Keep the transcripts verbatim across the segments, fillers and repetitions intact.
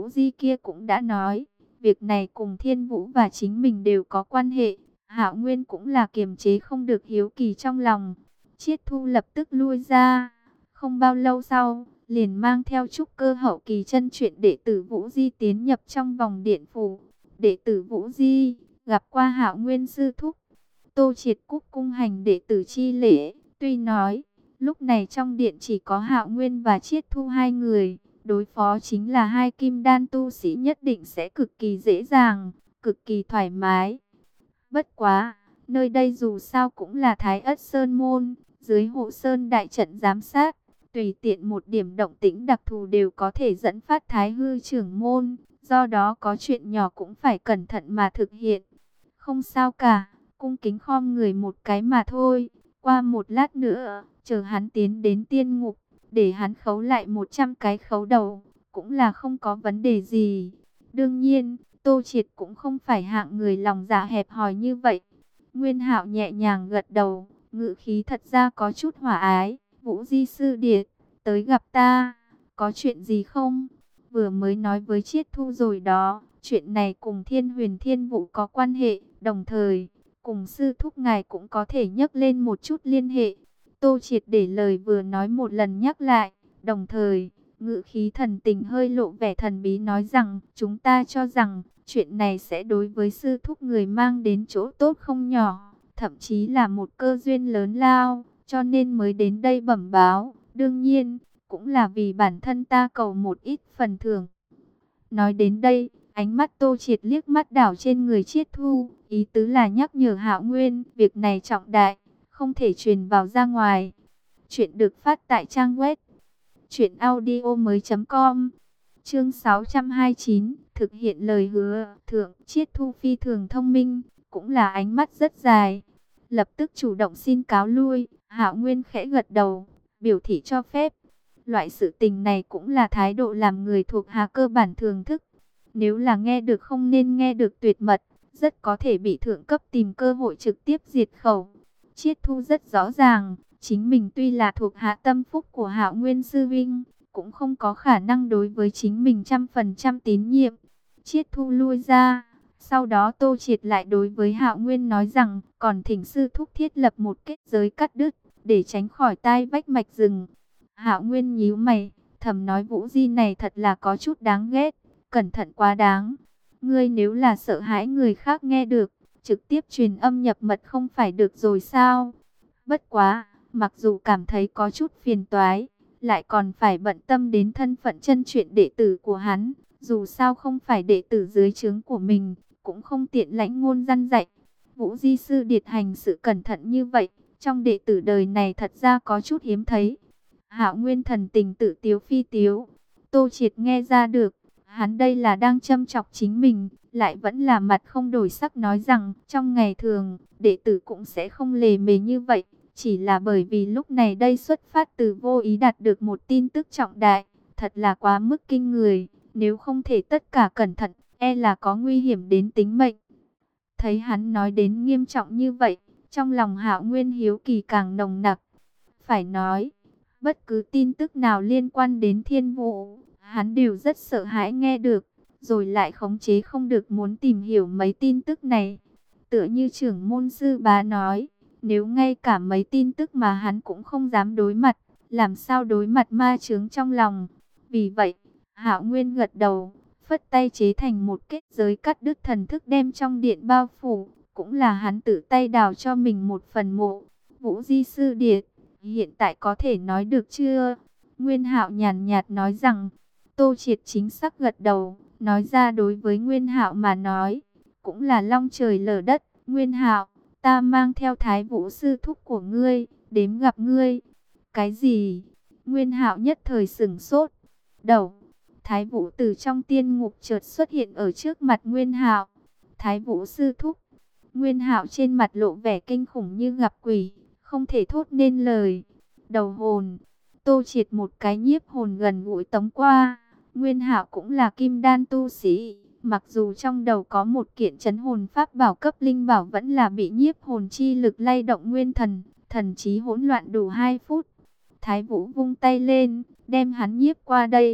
Vũ Di kia cũng đã nói, việc này cùng Thiên Vũ và chính mình đều có quan hệ. Hạo Nguyên cũng là kiềm chế không được hiếu kỳ trong lòng. Chiết Thu lập tức lui ra. Không bao lâu sau, liền mang theo trúc cơ hậu kỳ chân truyền đệ tử Vũ Di tiến nhập trong vòng điện phủ. Đệ tử Vũ Di gặp qua Hạo Nguyên sư thúc. Tô Triệt cúc cung hành đệ tử chi lễ, tuy nói lúc này trong điện chỉ có Hạo Nguyên và Chiết Thu hai người, đối phó chính là hai kim đan tu sĩ nhất định sẽ cực kỳ dễ dàng, cực kỳ thoải mái. Bất quá, nơi đây dù sao cũng là Thái Ất Sơn môn, dưới hộ sơn đại trận giám sát, tùy tiện một điểm động tĩnh đặc thù đều có thể dẫn phát Thái hư trưởng môn, do đó có chuyện nhỏ cũng phải cẩn thận mà thực hiện. Không sao cả, cung kính khom người một cái mà thôi, qua một lát nữa, chờ hắn tiến đến tiên ngục, để hắn khấu lại một trăm cái khấu đầu, cũng là không có vấn đề gì. Đương nhiên, Tô Triệt cũng không phải hạng người lòng dạ hẹp hòi như vậy. Nguyên Hạo nhẹ nhàng gật đầu, ngữ khí thật ra có chút hòa ái. Vũ Di sư điệt, tới gặp ta, có chuyện gì không? Vừa mới nói với Chiết Thu rồi đó, chuyện này cùng Thiên Huyền Thiên Vũ có quan hệ, đồng thời, cùng sư thúc ngài cũng có thể nhắc lên một chút liên hệ. Tô Triệt để lời vừa nói một lần nhắc lại, đồng thời, ngữ khí thần tình hơi lộ vẻ thần bí nói rằng, chúng ta cho rằng, chuyện này sẽ đối với sư thúc người mang đến chỗ tốt không nhỏ, thậm chí là một cơ duyên lớn lao, cho nên mới đến đây bẩm báo. Đương nhiên, cũng là vì bản thân ta cầu một ít phần thưởng. Nói đến đây, ánh mắt Tô Triệt liếc mắt đảo trên người Chiết Thu, ý tứ là nhắc nhở Hạo Nguyên, việc này trọng đại, không thể truyền vào ra ngoài. Chuyện được phát tại trang web truyện audio mới chấm com. Chương sáu trăm hai mươi chín, thực hiện lời hứa. Thượng Chiết Thu phi thường thông minh, cũng là ánh mắt rất dài, lập tức chủ động xin cáo lui. Hạo Nguyên khẽ gật đầu, biểu thị cho phép. Loại sự tình này cũng là thái độ làm người thuộc hạ cơ bản thường thức. Nếu là nghe được không nên nghe được tuyệt mật, rất có thể bị thượng cấp tìm cơ hội trực tiếp diệt khẩu. Chiết Thu rất rõ ràng, chính mình tuy là thuộc hạ tâm phúc của Hạo Nguyên sư vinh, cũng không có khả năng đối với chính mình trăm phần trăm tín nhiệm. Chiết Thu lui ra, sau đó Tô Triệt lại đối với Hạo Nguyên nói rằng, còn thỉnh sư thúc thiết lập một kết giới cắt đứt, để tránh khỏi tai vách mạch rừng. Hạo Nguyên nhíu mày, thầm nói Vũ Di này thật là có chút đáng ghét, cẩn thận quá đáng. Ngươi nếu là sợ hãi người khác nghe được, trực tiếp truyền âm nhập mật không phải được rồi sao? Bất quá, mặc dù cảm thấy có chút phiền toái, lại còn phải bận tâm đến thân phận chân truyền đệ tử của hắn. Dù sao không phải đệ tử dưới trướng của mình, cũng không tiện lãnh ngôn răn dạy. Vũ Di sư điệt hành sự cẩn thận như vậy, trong đệ tử đời này thật ra có chút hiếm thấy. Hạo Nguyên thần tình tự tiếu phi tiếu. Tô Triệt nghe ra được, hắn đây là đang châm chọc chính mình, lại vẫn là mặt không đổi sắc nói rằng, trong ngày thường, đệ tử cũng sẽ không lề mề như vậy, chỉ là bởi vì lúc này đây xuất phát từ vô ý đạt được một tin tức trọng đại, thật là quá mức kinh người, nếu không thể tất cả cẩn thận, e là có nguy hiểm đến tính mệnh. Thấy hắn nói đến nghiêm trọng như vậy, trong lòng Hạo Nguyên hiếu kỳ càng nồng nặc. Phải nói, bất cứ tin tức nào liên quan đến Thiên Vũ, hắn đều rất sợ hãi nghe được, rồi lại khống chế không được muốn tìm hiểu mấy tin tức này. Tựa như trưởng môn sư bá nói, nếu ngay cả mấy tin tức mà hắn cũng không dám đối mặt, làm sao đối mặt ma chướng trong lòng. Vì vậy, Hạo Nguyên gật đầu, phất tay chế thành một kết giới cắt đứt thần thức đem trong điện bao phủ, cũng là hắn tự tay đào cho mình một phần mộ. Vũ Di sư điệt, hiện tại có thể nói được chưa? Nguyên Hạo nhàn nhạt nói rằng. Tô Triệt chính xác gật đầu, nói ra đối với Nguyên Hạo mà nói, cũng là long trời lở đất. Nguyên Hạo, ta mang theo Thái Vũ sư thúc của ngươi, đến gặp ngươi. Cái gì? Nguyên Hạo nhất thời sửng sốt. Đầu, Thái Vũ từ trong tiên ngục chợt xuất hiện ở trước mặt Nguyên Hạo. Thái Vũ sư thúc. Nguyên Hạo trên mặt lộ vẻ kinh khủng như gặp quỷ, không thể thốt nên lời. Đầu hồn. Tô Triệt một cái nhiếp hồn gần gũi tống qua. Nguyên Hạo cũng là kim đan tu sĩ, mặc dù trong đầu có một kiện trấn hồn pháp bảo cấp linh bảo, vẫn là bị nhiếp hồn chi lực lay động nguyên thần, thần trí hỗn loạn đủ hai phút. Thái Vũ vung tay lên, đem hắn nhiếp qua đây.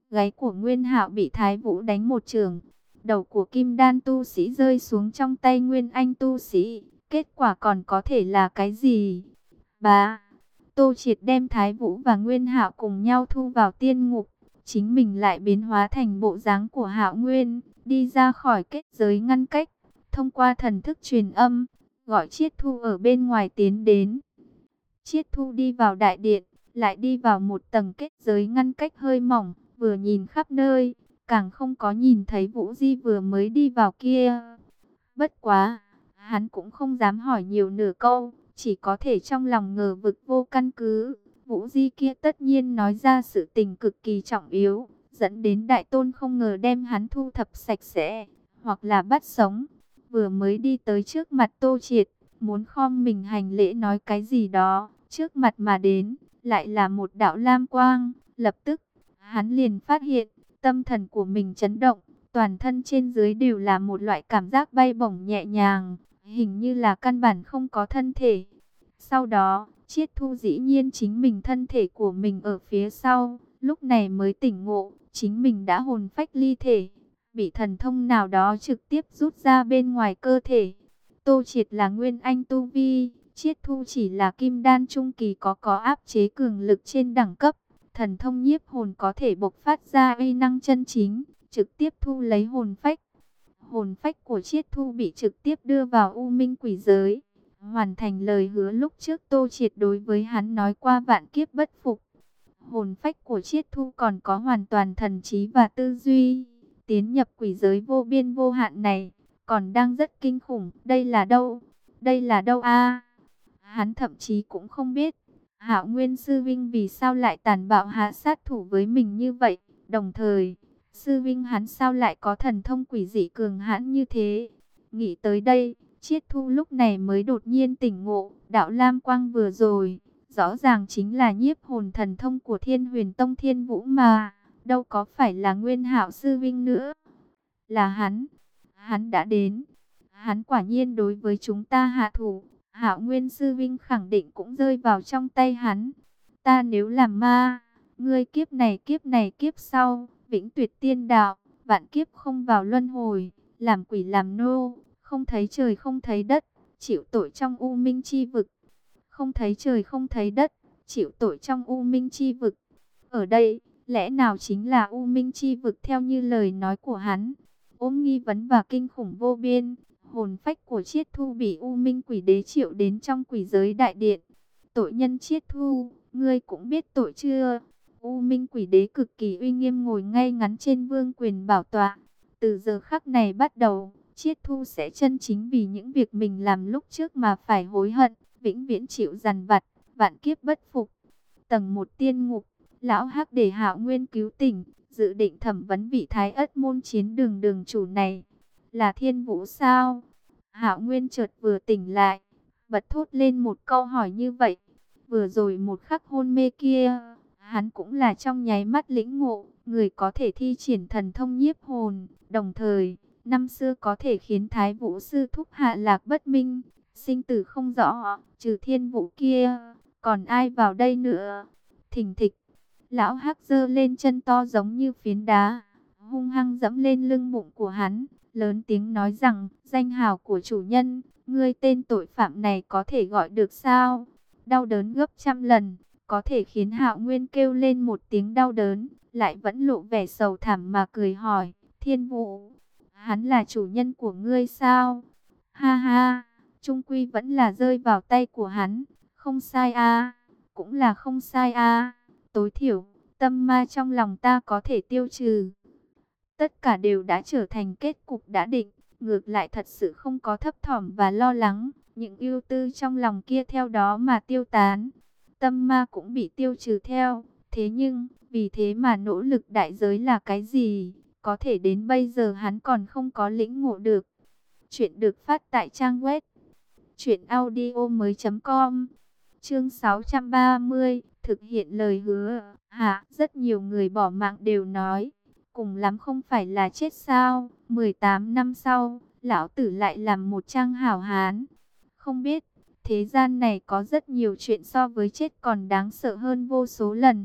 gáy của Nguyên Hạo bị Thái Vũ đánh một chưởng. Đầu của Kim Đan tu sĩ rơi xuống trong tay Nguyên Anh tu sĩ. Kết quả còn có thể là cái gì? Bá, Tô Triệt đem Thái Vũ và Nguyên Hạo cùng nhau thu vào tiên ngục. Chính mình lại biến hóa thành bộ dáng của Hạo Nguyên, đi ra khỏi kết giới ngăn cách. Thông qua thần thức truyền âm, gọi Chiết Thu ở bên ngoài tiến đến. Chiết Thu đi vào đại điện, lại đi vào một tầng kết giới ngăn cách hơi mỏng, vừa nhìn khắp nơi, càng không có nhìn thấy Vũ Di vừa mới đi vào kia. Bất quá, hắn cũng không dám hỏi nhiều nửa câu, chỉ có thể trong lòng ngờ vực vô căn cứ. Vũ Di kia tất nhiên nói ra sự tình cực kỳ trọng yếu, dẫn đến Đại Tôn không ngờ đem hắn thu thập sạch sẽ, hoặc là bắt sống. Vừa mới đi tới trước mặt Tô Triệt, muốn khom mình hành lễ nói cái gì đó, trước mặt mà đến, lại là một đạo lam quang. Lập tức, hắn liền phát hiện, tâm thần của mình chấn động, toàn thân trên dưới đều là một loại cảm giác bay bổng nhẹ nhàng, hình như là căn bản không có thân thể. Sau đó, Chiết Thu dĩ nhiên chính mình thân thể của mình ở phía sau, lúc này mới tỉnh ngộ, chính mình đã hồn phách ly thể, bị thần thông nào đó trực tiếp rút ra bên ngoài cơ thể. Tô Triệt là Nguyên Anh tu vi, Chiết Thu chỉ là Kim Đan trung kỳ có có áp chế cường lực trên đẳng cấp. Thần thông nhiếp hồn có thể bộc phát ra uy năng chân chính, trực tiếp thu lấy hồn phách. Hồn phách của Chiết Thu bị trực tiếp đưa vào U Minh quỷ giới, hoàn thành lời hứa lúc trước Tô Triệt đối với hắn nói qua vạn kiếp bất phục. Hồn phách của Chiết Thu còn có hoàn toàn thần trí và tư duy, tiến nhập quỷ giới vô biên vô hạn này, còn đang rất kinh khủng. Đây là đâu? Đây là đâu a? Hắn thậm chí cũng không biết Hạo Nguyên sư vinh vì sao lại tàn bạo hạ sát thủ với mình như vậy. Đồng thời, sư vinh hắn sao lại có thần thông quỷ dị cường hãn như thế? Nghĩ tới đây, Chiết Thu lúc này mới đột nhiên tỉnh ngộ, đạo lam quang vừa rồi, rõ ràng chính là nhiếp hồn thần thông của Thiên Huyền Tông Thiên Vũ mà, đâu có phải là Nguyên Hạo sư vinh nữa. Là hắn, hắn đã đến, hắn quả nhiên đối với chúng ta hạ thủ. Hạo Nguyên sư vinh khẳng định cũng rơi vào trong tay hắn. Ta nếu làm ma, ngươi kiếp này kiếp này kiếp sau, vĩnh tuyệt tiên đạo, vạn kiếp không vào luân hồi, làm quỷ làm nô, không thấy trời không thấy đất, chịu tội trong u minh chi vực. Không thấy trời không thấy đất, chịu tội trong u minh chi vực. Ở đây, lẽ nào chính là u minh chi vực theo như lời nói của hắn? Ôm nghi vấn và kinh khủng vô biên, hồn phách của Chiết Thu bị U Minh Quỷ Đế triệu đến trong quỷ giới đại điện. Tội nhân Chiết Thu, ngươi cũng biết tội chưa? U Minh Quỷ Đế cực kỳ uy nghiêm ngồi ngay ngắn trên vương quyền bảo tọa. Từ giờ khắc này bắt đầu, Chiết Thu sẽ chân chính vì những việc mình làm lúc trước mà phải hối hận, vĩnh viễn chịu dằn vặt, vạn kiếp bất phục. Tầng một tiên ngục, lão Hắc để Hạo Nguyên cứu tỉnh, dự định thẩm vấn vị Thái Ất môn chiến đường đường chủ này. Là Thiên Vũ sao? Hạo Nguyên chợt vừa tỉnh lại, bật thốt lên một câu hỏi như vậy. Vừa rồi một khắc hôn mê kia, hắn cũng là trong nháy mắt lĩnh ngộ, người có thể thi triển thần thông nhiếp hồn, đồng thời, năm xưa có thể khiến Thái Vũ sư thúc hạ lạc bất minh, sinh tử không rõ, trừ Thiên Vũ kia, còn ai vào đây nữa? Thình thịch, lão Hắc giơ lên chân to giống như phiến đá, hung hăng dẫm lên lưng bụng của hắn, lớn tiếng nói rằng, danh hào của chủ nhân, ngươi tên tội phạm này có thể gọi được sao? Đau đớn gấp trăm lần, có thể khiến Hạo Nguyên kêu lên một tiếng đau đớn, lại vẫn lộ vẻ sầu thảm mà cười hỏi, Thiên Vũ, hắn là chủ nhân của ngươi sao? Ha ha, chung quy vẫn là rơi vào tay của hắn, không sai a, cũng là không sai a, tối thiểu, tâm ma trong lòng ta có thể tiêu trừ. Tất cả đều đã trở thành kết cục đã định, ngược lại thật sự không có thấp thỏm và lo lắng, những ưu tư trong lòng kia theo đó mà tiêu tán. Tâm ma cũng bị tiêu trừ theo, thế nhưng, vì thế mà nỗ lực đại giới là cái gì? Có thể đến bây giờ hắn còn không có lĩnh ngộ được. Chuyện được phát tại trang web truyện audio mới chấm com. Chương sáu trăm ba mươi, thực hiện lời hứa. Hả, rất nhiều người bỏ mạng đều nói, cùng lắm không phải là chết sao? mười tám năm sau, lão tử lại làm một trang hảo hán. Không biết, thế gian này có rất nhiều chuyện so với chết còn đáng sợ hơn vô số lần.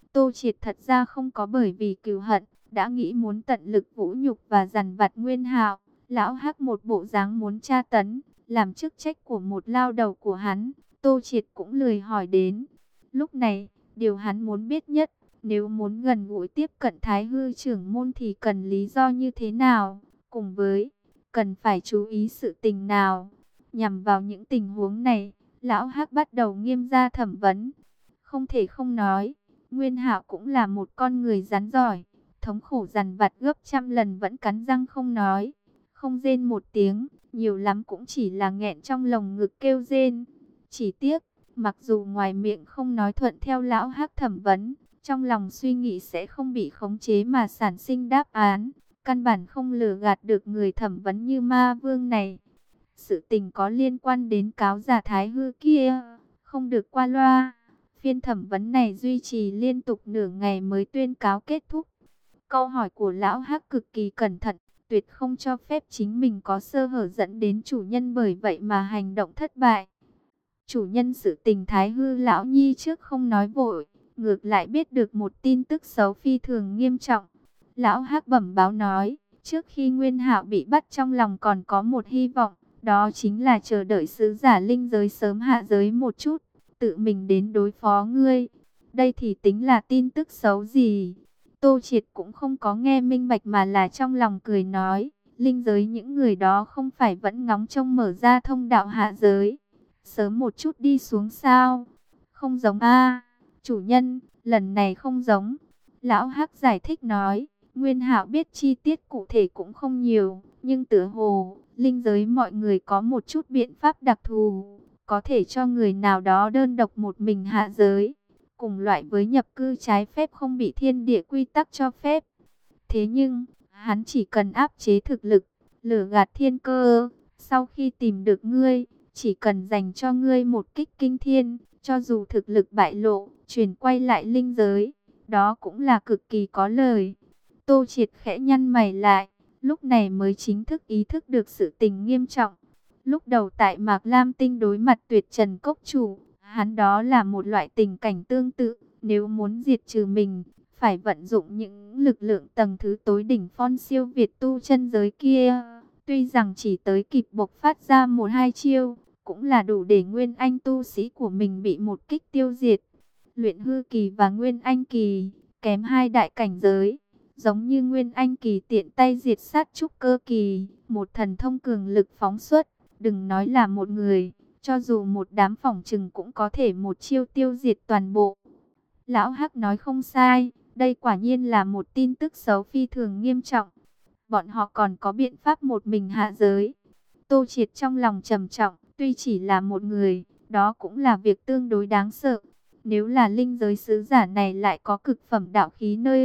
Tô Triệt thật ra không có bởi vì cừu hận, đã nghĩ muốn tận lực vũ nhục và dằn vặt Nguyên Hạo. Lão Hắc một bộ dáng muốn tra tấn, làm chức trách của một lao đầu của hắn, Tô Triệt cũng lười hỏi đến. Lúc này, điều hắn muốn biết nhất, nếu muốn gần gũi tiếp cận Thái Hư trưởng môn thì cần lý do như thế nào, cùng với cần phải chú ý sự tình nào. Nhằm vào những tình huống này, Lão Hắc bắt đầu nghiêm ra thẩm vấn. Không thể không nói, Nguyên Hạo cũng là một con người rắn giỏi, thống khổ dằn vặt gấp trăm lần vẫn cắn răng không nói, không rên một tiếng, nhiều lắm cũng chỉ là nghẹn trong lồng ngực kêu rên. Chỉ tiếc, mặc dù ngoài miệng không nói thuận theo Lão Hắc thẩm vấn, trong lòng suy nghĩ sẽ không bị khống chế mà sản sinh đáp án, căn bản không lừa gạt được người thẩm vấn như ma vương này. Sự tình có liên quan đến cáo giả Thái Hư kia, không được qua loa. Phiên thẩm vấn này duy trì liên tục nửa ngày mới tuyên cáo kết thúc. Câu hỏi của Lão Hắc cực kỳ cẩn thận, tuyệt không cho phép chính mình có sơ hở dẫn đến chủ nhân bởi vậy mà hành động thất bại. Chủ nhân sự tình Thái Hư Lão Nhi trước không nói vội, ngược lại biết được một tin tức xấu phi thường nghiêm trọng. Lão Hắc bẩm báo nói, trước khi Nguyên Hạo bị bắt trong lòng còn có một hy vọng, đó chính là chờ đợi sứ giả linh giới sớm hạ giới một chút, tự mình đến đối phó ngươi. Đây thì tính là tin tức xấu gì? Tô Triệt cũng không có nghe minh bạch mà là trong lòng cười nói, linh giới những người đó không phải vẫn ngóng trông mở ra thông đạo hạ giới, sớm một chút đi xuống sao? Không giống a, chủ nhân, lần này không giống. Lão Hắc giải thích nói, Nguyên Hạo biết chi tiết cụ thể cũng không nhiều, nhưng tựa hồ, linh giới mọi người có một chút biện pháp đặc thù, có thể cho người nào đó đơn độc một mình hạ giới, cùng loại với nhập cư trái phép không bị thiên địa quy tắc cho phép. Thế nhưng, hắn chỉ cần áp chế thực lực, lừa gạt thiên cơ, sau khi tìm được ngươi, chỉ cần dành cho ngươi một kích kinh thiên, cho dù thực lực bại lộ, chuyển quay lại linh giới, đó cũng là cực kỳ có lời. Tô Triệt khẽ nhăn mày lại, lúc này mới chính thức ý thức được sự tình nghiêm trọng. Lúc đầu tại Mạc Lam Tinh đối mặt Tuyệt Trần Cốc Chủ, hắn đó là một loại tình cảnh tương tự, nếu muốn diệt trừ mình, phải vận dụng những lực lượng tầng thứ tối đỉnh phong siêu việt tu chân giới kia. Tuy rằng chỉ tới kịp bộc phát ra một hai chiêu, cũng là đủ để Nguyên Anh tu sĩ của mình bị một kích tiêu diệt. Luyện hư kỳ và Nguyên Anh kỳ, kém hai đại cảnh giới. Giống như Nguyên Anh kỳ tiện tay diệt sát trúc cơ kỳ, một thần thông cường lực phóng xuất, đừng nói là một người, cho dù một đám phỏng trừng cũng có thể một chiêu tiêu diệt toàn bộ. Lão Hắc nói không sai, đây quả nhiên là một tin tức xấu phi thường nghiêm trọng. Bọn họ còn có biện pháp một mình hạ giới. Tô Triệt trong lòng trầm trọng, tuy chỉ là một người, đó cũng là việc tương đối đáng sợ. Nếu là linh giới sứ giả này lại có cực phẩm đạo khí nơi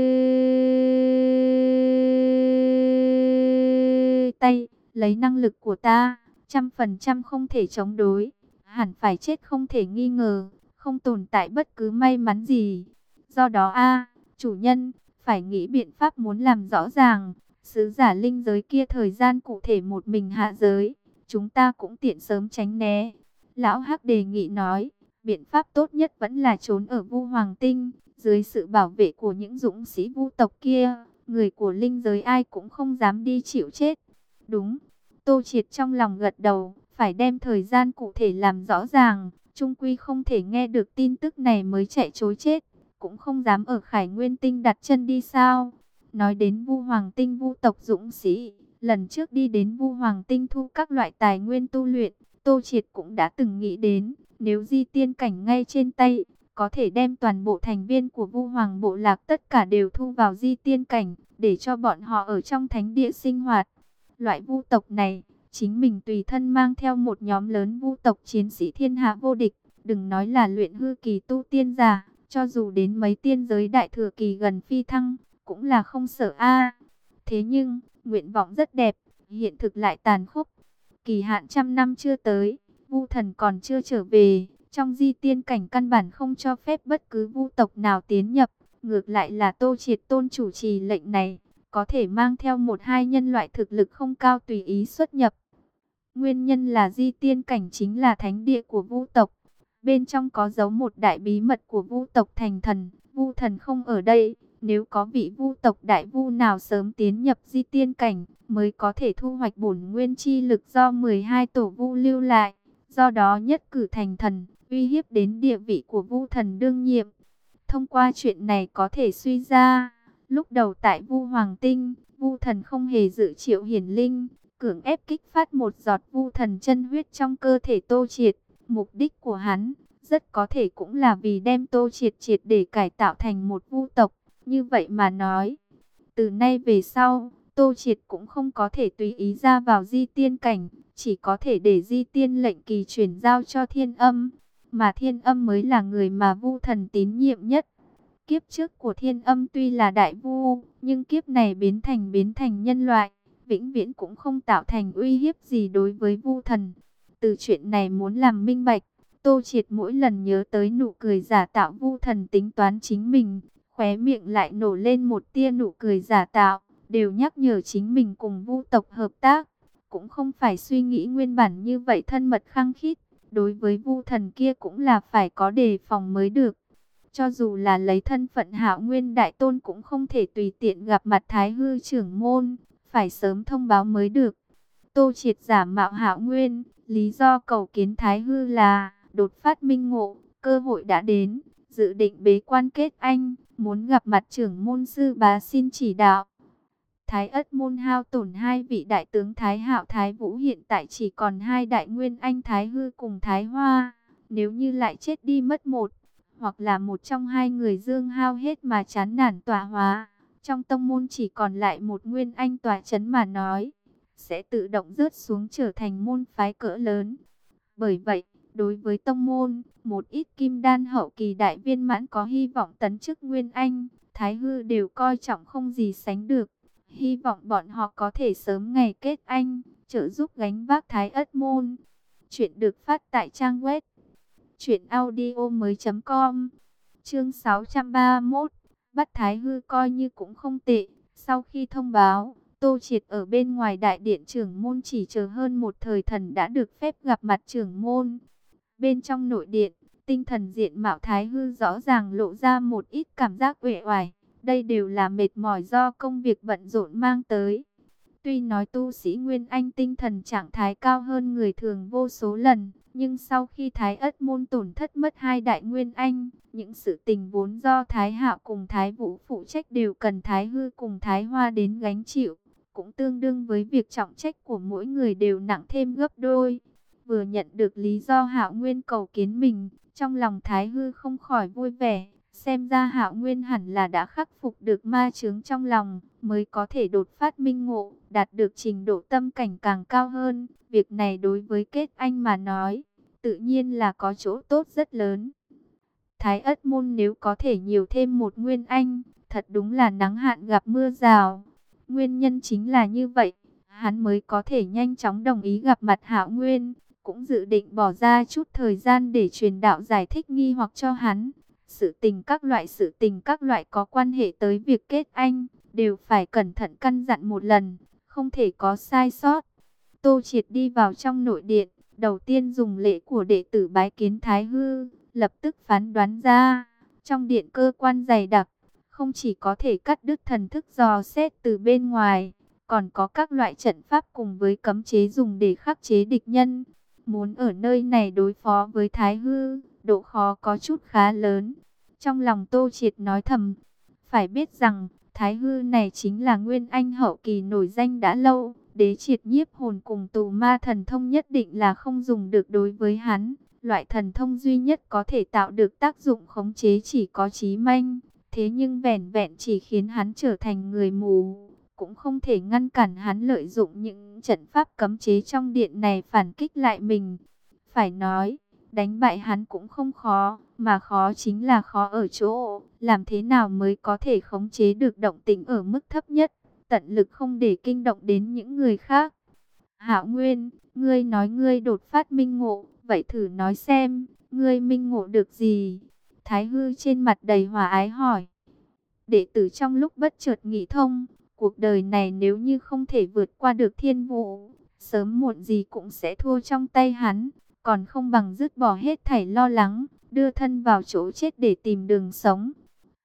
tay, lấy năng lực của ta, trăm phần trăm không thể chống đối, hẳn phải chết không thể nghi ngờ, không tồn tại bất cứ may mắn gì. Do đó a, chủ nhân, phải nghĩ biện pháp muốn làm rõ ràng, sứ giả linh giới kia thời gian cụ thể một mình hạ giới, chúng ta cũng tiện sớm tránh né. Lão Hắc đề nghị nói, biện pháp tốt nhất vẫn là trốn ở Vu Hoàng Tinh, dưới sự bảo vệ của những dũng sĩ vu tộc kia, người của linh giới ai cũng không dám đi chịu chết. Đúng, Tô Triệt trong lòng gật đầu, phải đem thời gian cụ thể làm rõ ràng, chung quy không thể nghe được tin tức này mới chạy trối chết, cũng không dám ở Khải Nguyên Tinh đặt chân đi sao. Nói đến Vu Hoàng Tinh vu tộc dũng sĩ, lần trước đi đến Vu Hoàng Tinh thu các loại tài nguyên tu luyện, Tô Triệt cũng đã từng nghĩ đến, nếu di tiên cảnh ngay trên tay, có thể đem toàn bộ thành viên của Vu Hoàng bộ lạc tất cả đều thu vào di tiên cảnh, để cho bọn họ ở trong thánh địa sinh hoạt. Loại vu tộc này, chính mình tùy thân mang theo một nhóm lớn vu tộc chiến sĩ thiên hạ vô địch, đừng nói là luyện hư kỳ tu tiên giả, cho dù đến mấy tiên giới đại thừa kỳ gần phi thăng, cũng là không sợ a. Thế nhưng, nguyện vọng rất đẹp, hiện thực lại tàn khốc. Kỳ hạn trăm năm chưa tới, vu thần còn chưa trở về, trong di tiên cảnh căn bản không cho phép bất cứ vu tộc nào tiến nhập, ngược lại là Tô Triệt tôn chủ trì lệnh này, có thể mang theo một hai nhân loại thực lực không cao tùy ý xuất nhập. Nguyên nhân là di tiên cảnh chính là thánh địa của vu tộc, bên trong có giấu một đại bí mật của vu tộc thành thần, Vu Thần không ở đây, nếu có vị Vu tộc đại vu nào sớm tiến nhập di tiên cảnh, mới có thể thu hoạch bổn nguyên chi lực do mười hai tổ vu lưu lại, do đó nhất cử thành thần, uy hiếp đến địa vị của Vu Thần đương nhiệm. Thông qua chuyện này có thể suy ra, lúc đầu tại Vu Hoàng Tinh, Vu Thần không hề dự triệu hiển linh, cưỡng ép kích phát một giọt Vu Thần chân huyết trong cơ thể Tô Triệt. Mục đích của hắn rất có thể cũng là vì đem Tô Triệt triệt để cải tạo thành một vu tộc. Như vậy mà nói, từ nay về sau, Tô Triệt cũng không có thể tùy ý ra vào di tiên cảnh, chỉ có thể để di tiên lệnh kỳ chuyển giao cho Thiên Âm, mà Thiên Âm mới là người mà Vu Thần tín nhiệm nhất. Kiếp trước của Thiên Âm tuy là đại vu, nhưng kiếp này biến thành biến thành nhân loại, vĩnh viễn cũng không tạo thành uy hiếp gì đối với Vu Thần. Từ chuyện này muốn làm minh bạch, Tô Triệt mỗi lần nhớ tới nụ cười giả tạo Vu Thần tính toán chính mình, khóe miệng lại nổ lên một tia nụ cười giả tạo, đều nhắc nhở chính mình cùng Vu tộc hợp tác, cũng không phải suy nghĩ nguyên bản như vậy thân mật khăng khít, đối với Vu Thần kia cũng là phải có đề phòng mới được. Cho dù là lấy thân phận Hạo Nguyên Đại Tôn cũng không thể tùy tiện gặp mặt Thái Hư trưởng môn, phải sớm thông báo mới được. Tô Triệt giả mạo Hạo Nguyên, lý do cầu kiến Thái Hư là đột phát minh ngộ, cơ hội đã đến, dự định bế quan kết anh, muốn gặp mặt trưởng môn sư bá xin chỉ đạo. Thái Ất môn hao tổn hai vị đại tướng Thái Hạo Thái Vũ, hiện tại chỉ còn hai đại nguyên anh Thái Hư cùng Thái Hoa, nếu như lại chết đi mất một, hoặc là một trong hai người dương hao hết mà chán nản tọa hóa, trong tông môn chỉ còn lại một nguyên anh tọa chấn mà nói, sẽ tự động rớt xuống trở thành môn phái cỡ lớn. Bởi vậy, đối với tông môn, một ít kim đan hậu kỳ đại viên mãn có hy vọng tấn chức nguyên anh, Thái Hư đều coi trọng không gì sánh được. Hy vọng bọn họ có thể sớm ngày kết anh, trợ giúp gánh vác Thái Ất môn. Chuyện được phát tại trang web truyện audio mới chấm com. Chương sáu trăm ba mươi mốt, bắt Thái Hư coi như cũng không tệ. Sau khi thông báo, Tô Triệt ở bên ngoài đại điện trưởng môn chỉ chờ hơn một thời thần đã được phép gặp mặt trưởng môn. Bên trong nội điện, tinh thần diện mạo Thái Hư rõ ràng lộ ra một ít cảm giác uể oải. Đây đều là mệt mỏi do công việc bận rộn mang tới. Tuy nói tu sĩ Nguyên Anh tinh thần trạng thái cao hơn người thường vô số lần, nhưng sau khi Thái Ất môn tổn thất mất hai đại Nguyên Anh, những sự tình vốn do Thái Hạo cùng Thái Vũ phụ trách đều cần Thái Hư cùng Thái Hoa đến gánh chịu, cũng tương đương với việc trọng trách của mỗi người đều nặng thêm gấp đôi. Vừa nhận được lý do Hạo Nguyên cầu kiến mình, trong lòng Thái Hư không khỏi vui vẻ. Xem ra Hạo Nguyên hẳn là đã khắc phục được ma chướng trong lòng, mới có thể đột phát minh ngộ, đạt được trình độ tâm cảnh càng cao hơn. Việc này đối với kết anh mà nói, tự nhiên là có chỗ tốt rất lớn. Thái Ất môn nếu có thể nhiều thêm một nguyên anh, thật đúng là nắng hạn gặp mưa rào. Nguyên nhân chính là như vậy, hắn mới có thể nhanh chóng đồng ý gặp mặt Hạo Nguyên, cũng dự định bỏ ra chút thời gian để truyền đạo giải thích nghi hoặc cho hắn. Sự tình các loại sự tình các loại có quan hệ tới việc kết anh, đều phải cẩn thận căn dặn một lần, không thể có sai sót. Tô Triệt đi vào trong nội điện, đầu tiên dùng lễ của đệ tử bái kiến Thái Hư, lập tức phán đoán ra, trong điện cơ quan dày đặc, không chỉ có thể cắt đứt thần thức dò xét từ bên ngoài, còn có các loại trận pháp cùng với cấm chế dùng để khắc chế địch nhân. Muốn ở nơi này đối phó với Thái Hư, độ khó có chút khá lớn. Trong lòng Tô Triệt nói thầm, phải biết rằng Thái Hư này chính là nguyên anh hậu kỳ nổi danh đã lâu, đế triệt nhiếp hồn cùng tù ma thần thông nhất định là không dùng được đối với hắn. Loại thần thông duy nhất có thể tạo được tác dụng khống chế chỉ có chí manh, thế nhưng vẻn vẹn chỉ khiến hắn trở thành người mù, cũng không thể ngăn cản hắn lợi dụng những trận pháp cấm chế trong điện này phản kích lại mình. Phải nói, đánh bại hắn cũng không khó, mà khó chính là khó ở chỗ, làm thế nào mới có thể khống chế được động tĩnh ở mức thấp nhất, tận lực không để kinh động đến những người khác. Hạo Nguyên, ngươi nói ngươi đột phát minh ngộ, vậy thử nói xem, ngươi minh ngộ được gì? Thái Hư trên mặt đầy hòa ái hỏi. Đệ tử trong lúc bất chợt nghĩ thông, cuộc đời này nếu như không thể vượt qua được thiên vũ, sớm muộn gì cũng sẽ thua trong tay hắn, còn không bằng dứt bỏ hết thảy lo lắng, đưa thân vào chỗ chết để tìm đường sống.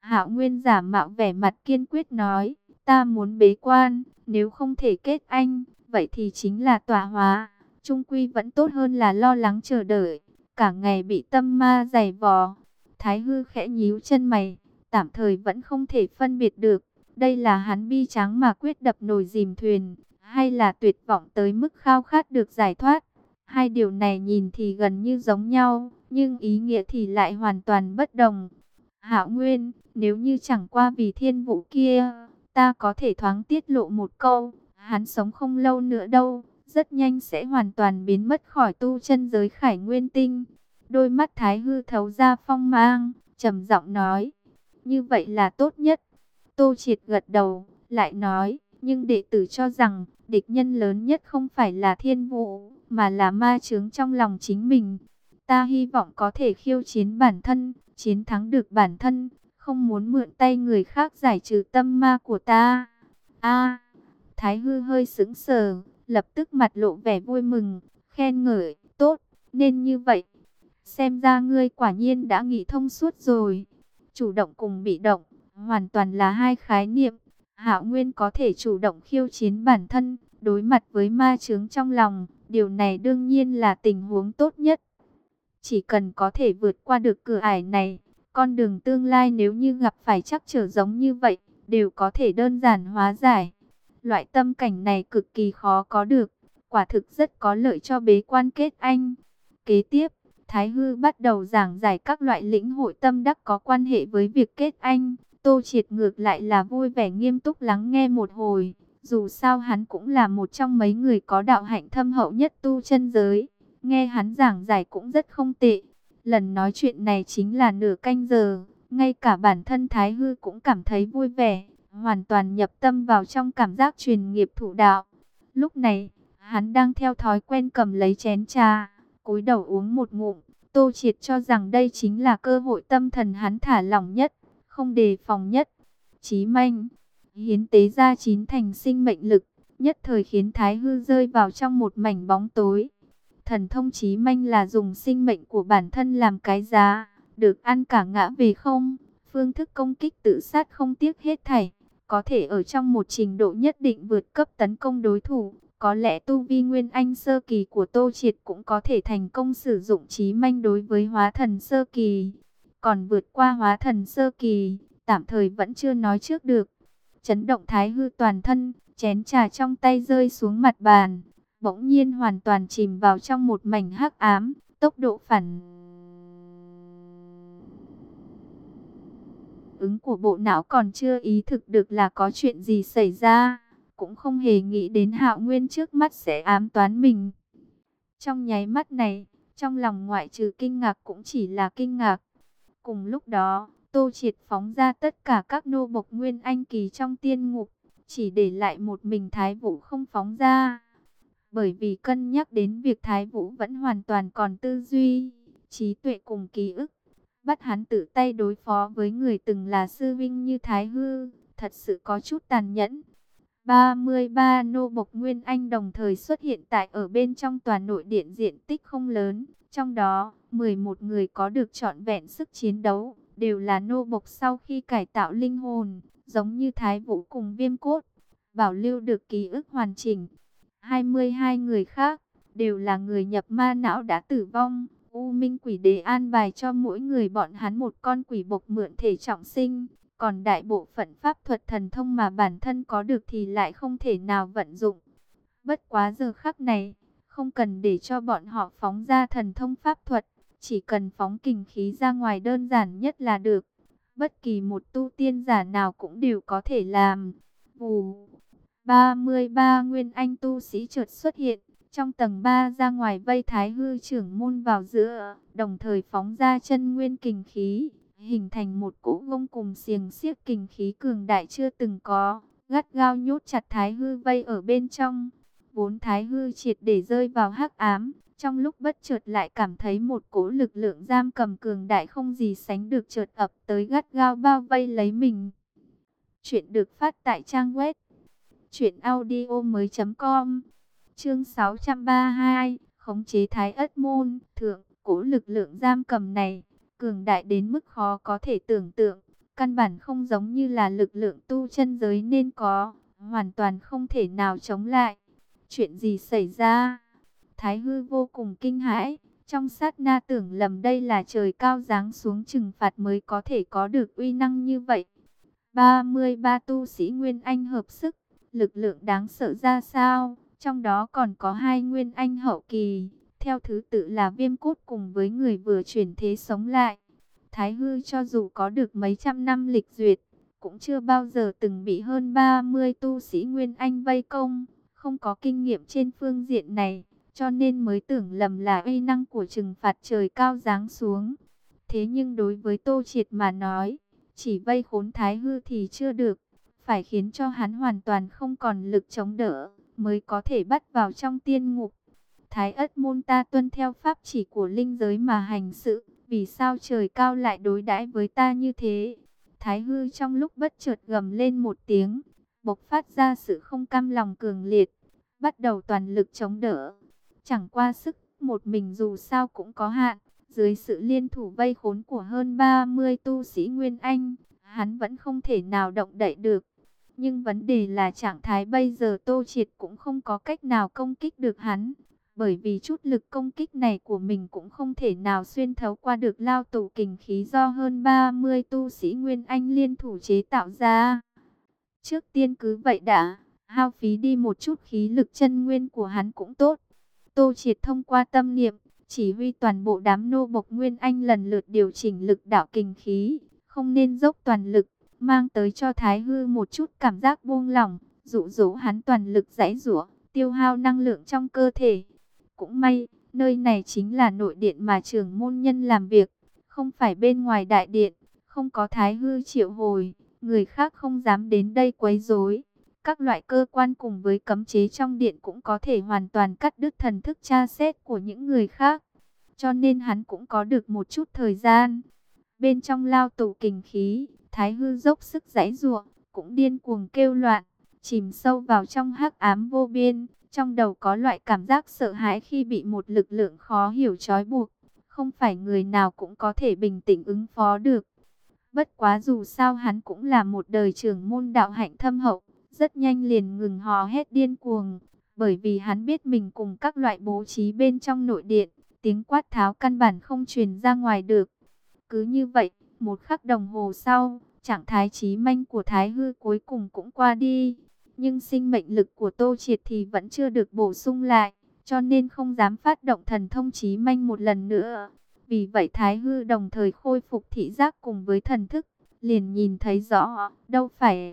Hạo Nguyên giả mạo vẻ mặt kiên quyết nói, ta muốn bế quan, nếu không thể kết anh, vậy thì chính là tọa hóa. Trung quy vẫn tốt hơn là lo lắng chờ đợi, cả ngày bị tâm ma giày vò. Thái Hư khẽ nhíu chân mày, tạm thời vẫn không thể phân biệt được, đây là hắn bi tráng mà quyết đập nồi dìm thuyền, hay là tuyệt vọng tới mức khao khát được giải thoát. Hai điều này nhìn thì gần như giống nhau, nhưng ý nghĩa thì lại hoàn toàn bất đồng. Hạo Nguyên, nếu như chẳng qua vì thiên vũ kia, ta có thể thoáng tiết lộ một câu, hắn sống không lâu nữa đâu, rất nhanh sẽ hoàn toàn biến mất khỏi tu chân giới Khải Nguyên Tinh. Đôi mắt Thái Hư thấu ra phong mang, trầm giọng nói, như vậy là tốt nhất. Tô Triệt gật đầu, lại nói, nhưng đệ tử cho rằng, địch nhân lớn nhất không phải là thiên vũ, mà là ma chướng trong lòng chính mình. Ta hy vọng có thể khiêu chiến bản thân, chiến thắng được bản thân, không muốn mượn tay người khác giải trừ tâm ma của ta. A, Thái Hư hơi sững sờ, lập tức mặt lộ vẻ vui mừng, khen ngợi, tốt, nên như vậy. Xem ra ngươi quả nhiên đã nghĩ thông suốt rồi. Chủ động cùng bị động, hoàn toàn là hai khái niệm. Hạo Nguyên có thể chủ động khiêu chiến bản thân, đối mặt với ma chướng trong lòng, điều này đương nhiên là tình huống tốt nhất. Chỉ cần có thể vượt qua được cửa ải này, con đường tương lai nếu như gặp phải trắc trở giống như vậy, đều có thể đơn giản hóa giải. Loại tâm cảnh này cực kỳ khó có được, quả thực rất có lợi cho bế quan kết anh. Kế tiếp, Thái Hư bắt đầu giảng giải các loại lĩnh hội tâm đắc có quan hệ với việc kết anh. Tô Triệt ngược lại là vui vẻ nghiêm túc lắng nghe một hồi, dù sao hắn cũng là một trong mấy người có đạo hạnh thâm hậu nhất tu chân giới. Nghe hắn giảng giải cũng rất không tệ. Lần nói chuyện này chính là nửa canh giờ, ngay cả bản thân Thái Hư cũng cảm thấy vui vẻ, hoàn toàn nhập tâm vào trong cảm giác truyền nghiệp thụ đạo. Lúc này, hắn đang theo thói quen cầm lấy chén trà, cúi đầu uống một ngụm. Tô Triệt cho rằng đây chính là cơ hội tâm thần hắn thả lỏng nhất, không đề phòng nhất. Chí Manh hiến tế ra chín thành sinh mệnh lực, nhất thời khiến Thái Hư rơi vào trong một mảnh bóng tối. Thần thông Chí Manh là dùng sinh mệnh của bản thân làm cái giá, được ăn cả ngã về không. Phương thức công kích tự sát không tiếc hết thảy, có thể ở trong một trình độ nhất định vượt cấp tấn công đối thủ. Có lẽ tu vi Nguyên Anh sơ kỳ của Tô Triệt cũng có thể thành công sử dụng Chí Manh đối với hóa thần sơ kỳ. Còn vượt qua hóa thần sơ kỳ, tạm thời vẫn chưa nói trước được. Chấn động Thái Hư toàn thân, chén trà trong tay rơi xuống mặt bàn, bỗng nhiên hoàn toàn chìm vào trong một mảnh hắc ám. Tốc độ phản ứng của bộ não còn chưa ý thực được là có chuyện gì xảy ra, cũng không hề nghĩ đến Hạo Nguyên trước mắt sẽ ám toán mình. Trong nháy mắt này, trong lòng ngoại trừ kinh ngạc cũng chỉ là kinh ngạc. Cùng lúc đó, Tô Triệt phóng ra tất cả các nô bộc Nguyên Anh kỳ trong tiên ngục, chỉ để lại một mình Thái Vũ không phóng ra. Bởi vì cân nhắc đến việc Thái Vũ vẫn hoàn toàn còn tư duy, trí tuệ cùng ký ức, bắt hắn tự tay đối phó với người từng là sư vinh như Thái Hư, thật sự có chút tàn nhẫn. ba mươi ba nô bộc Nguyên Anh đồng thời xuất hiện tại ở bên trong tòa nội điện diện tích không lớn, trong đó mười một người có được trọn vẹn sức chiến đấu, đều là nô bộc sau khi cải tạo linh hồn, giống như Thái Vũ cùng Viêm Cốt, bảo lưu được ký ức hoàn chỉnh. hai mươi hai người khác đều là người nhập ma não đã tử vong. U Minh Quỷ Đế an bài cho mỗi người bọn hắn một con quỷ bộc mượn thể trọng sinh. Còn đại bộ phận pháp thuật thần thông mà bản thân có được thì lại không thể nào vận dụng. Bất quá giờ khắc này, không cần để cho bọn họ phóng ra thần thông pháp thuật, chỉ cần phóng kình khí ra ngoài đơn giản nhất là được. Bất kỳ một tu tiên giả nào cũng đều có thể làm. Vù, ba mươi ba nguyên anh tu sĩ chợt xuất hiện, trong tầng ba ra ngoài vây Thái Hư trưởng môn vào giữa, đồng thời phóng ra chân nguyên kình khí, hình thành một cỗ vông cùng xiềng xiếc kình khí cường đại chưa từng có, gắt gao nhốt chặt Thái Hư vây ở bên trong. Vốn Thái Hư triệt để rơi vào hắc ám, trong lúc bất chợt lại cảm thấy một cỗ lực lượng giam cầm cường đại không gì sánh được chợt ập tới gắt gao bao vây lấy mình. Chuyện được phát tại trang web truyện audio mới chấm com. Chương sáu trăm ba mươi hai, khống chế Thái Ất môn thượng. Cỗ lực lượng giam cầm này cường đại đến mức khó có thể tưởng tượng, căn bản không giống như là lực lượng tu chân giới nên có, hoàn toàn không thể nào chống lại. Chuyện gì xảy ra? Thái hư vô cùng kinh hãi, trong sát na tưởng lầm đây là trời cao giáng xuống trừng phạt mới có thể có được uy năng như vậy. ba mươi ba tu sĩ Nguyên Anh hợp sức, lực lượng đáng sợ ra sao, trong đó còn có hai Nguyên Anh hậu kỳ, theo thứ tự là Viêm Cốt cùng với người vừa chuyển thế sống lại. Thái hư cho dù có được mấy trăm năm lịch duyệt, cũng chưa bao giờ từng bị hơn ba mươi tu sĩ Nguyên Anh vây công, không có kinh nghiệm trên phương diện này, cho nên mới tưởng lầm là uy năng của trừng phạt trời cao giáng xuống. Thế nhưng đối với Tô Triệt mà nói, chỉ vây khốn Thái hư thì chưa được, phải khiến cho hắn hoàn toàn không còn lực chống đỡ, mới có thể bắt vào trong tiên ngục. Thái Ất môn ta tuân theo pháp chỉ của linh giới mà hành sự, vì sao trời cao lại đối đãi với ta như thế? Thái hư trong lúc bất chợt gầm lên một tiếng, bộc phát ra sự không cam lòng cường liệt, bắt đầu toàn lực chống đỡ. Chẳng qua sức một mình dù sao cũng có hạn, dưới sự liên thủ vây khốn của hơn ba mươi tu sĩ Nguyên Anh, hắn vẫn không thể nào động đậy được. Nhưng vấn đề là trạng thái bây giờ Tô Triệt cũng không có cách nào công kích được hắn, bởi vì chút lực công kích này của mình cũng không thể nào xuyên thấu qua được lao tù kình khí do hơn ba mươi tu sĩ Nguyên Anh liên thủ chế tạo ra. Trước tiên cứ vậy đã, hao phí đi một chút khí lực chân nguyên của hắn cũng tốt. Tô Triệt thông qua tâm niệm, chỉ huy toàn bộ đám nô bộc Nguyên Anh lần lượt điều chỉnh lực đạo kình khí, không nên dốc toàn lực, mang tới cho Thái hư một chút cảm giác buông lỏng, dụ dỗ hắn toàn lực giãy giụa, tiêu hao năng lượng trong cơ thể. Cũng may, nơi này chính là nội điện mà trưởng môn nhân làm việc, không phải bên ngoài đại điện, không có Thái hư triệu hồi, người khác không dám đến đây quấy rối. Các loại cơ quan cùng với cấm chế trong điện cũng có thể hoàn toàn cắt đứt thần thức tra xét của những người khác. Cho nên hắn cũng có được một chút thời gian. Bên trong lao tù kình khí, Thái hư dốc sức giãy giụa, cũng điên cuồng kêu loạn, chìm sâu vào trong hắc ám vô biên. Trong đầu có loại cảm giác sợ hãi khi bị một lực lượng khó hiểu trói buộc. Không phải người nào cũng có thể bình tĩnh ứng phó được. Bất quá dù sao hắn cũng là một đời trưởng môn đạo hạnh thâm hậu, rất nhanh liền ngừng hò hét điên cuồng, bởi vì hắn biết mình cùng các loại bố trí bên trong nội điện, tiếng quát tháo căn bản không truyền ra ngoài được. Cứ như vậy, một khắc đồng hồ sau, trạng thái chí manh của Thái hư cuối cùng cũng qua đi, nhưng sinh mệnh lực của Tô Triệt thì vẫn chưa được bổ sung lại, cho nên không dám phát động thần thông chí manh một lần nữa. Vì vậy Thái hư đồng thời khôi phục thị giác cùng với thần thức, liền nhìn thấy rõ, đâu phải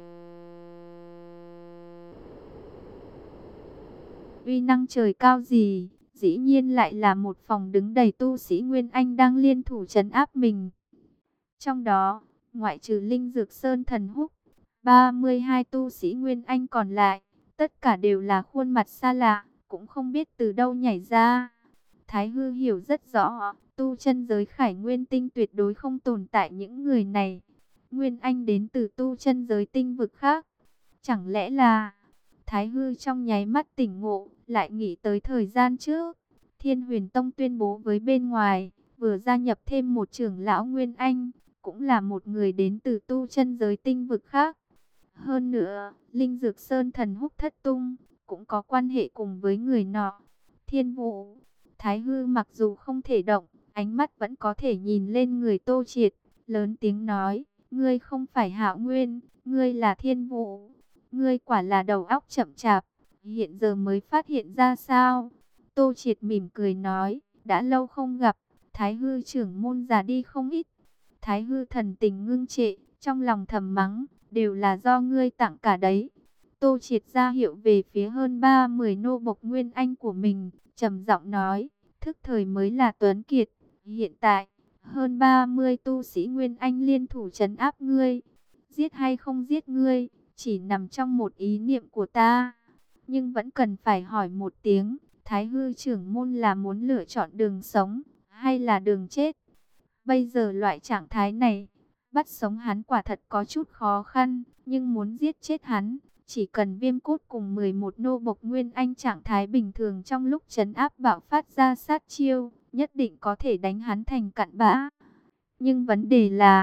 uy năng trời cao gì, dĩ nhiên lại là một phòng đứng đầy tu sĩ Nguyên Anh đang liên thủ trấn áp mình. Trong đó, ngoại trừ Linh Dược Sơn Thần Húc, ba mươi hai tu sĩ Nguyên Anh còn lại, tất cả đều là khuôn mặt xa lạ, cũng không biết từ đâu nhảy ra. Thái hư hiểu rất rõ, tu chân giới Khải Nguyên tinh tuyệt đối không tồn tại những người này. Nguyên Anh đến từ tu chân giới tinh vực khác. Chẳng lẽ là... Thái hư trong nháy mắt tỉnh ngộ, lại nghĩ tới thời gian trước. Thiên Huyền Tông tuyên bố với bên ngoài, vừa gia nhập thêm một trưởng lão Nguyên Anh, cũng là một người đến từ tu chân giới tinh vực khác. Hơn nữa, Linh Dược Sơn Thần Húc thất tung, cũng có quan hệ cùng với người nọ. Thiên Vũ, Thái hư mặc dù không thể động, ánh mắt vẫn có thể nhìn lên người Tô Triệt, lớn tiếng nói, ngươi không phải Hạo Nguyên, ngươi là Thiên Vũ. Ngươi quả là đầu óc chậm chạp, hiện giờ mới phát hiện ra sao? Tô Triệt mỉm cười nói, đã lâu không gặp, Thái hư trưởng môn già đi không ít. Thái hư thần tình ngưng trệ, trong lòng thầm mắng, đều là do ngươi tặng cả đấy. Tô Triệt ra hiệu về phía hơn ba mươi nô bộc Nguyên Anh của mình, trầm giọng nói, thức thời mới là Tuấn Kiệt. Hiện tại, hơn ba mươi tu sĩ Nguyên Anh liên thủ trấn áp ngươi. Giết hay không giết ngươi, chỉ nằm trong một ý niệm của ta. Nhưng vẫn cần phải hỏi một tiếng, Thái hư trưởng môn là muốn lựa chọn đường sống, hay là đường chết? Bây giờ loại trạng thái này, bắt sống hắn quả thật có chút khó khăn, nhưng muốn giết chết hắn, chỉ cần Viêm Cốt cùng mười một nô bộc Nguyên Anh trạng thái bình thường trong lúc trấn áp bạo phát ra sát chiêu, nhất định có thể đánh hắn thành cặn bã. Nhưng vấn đề là,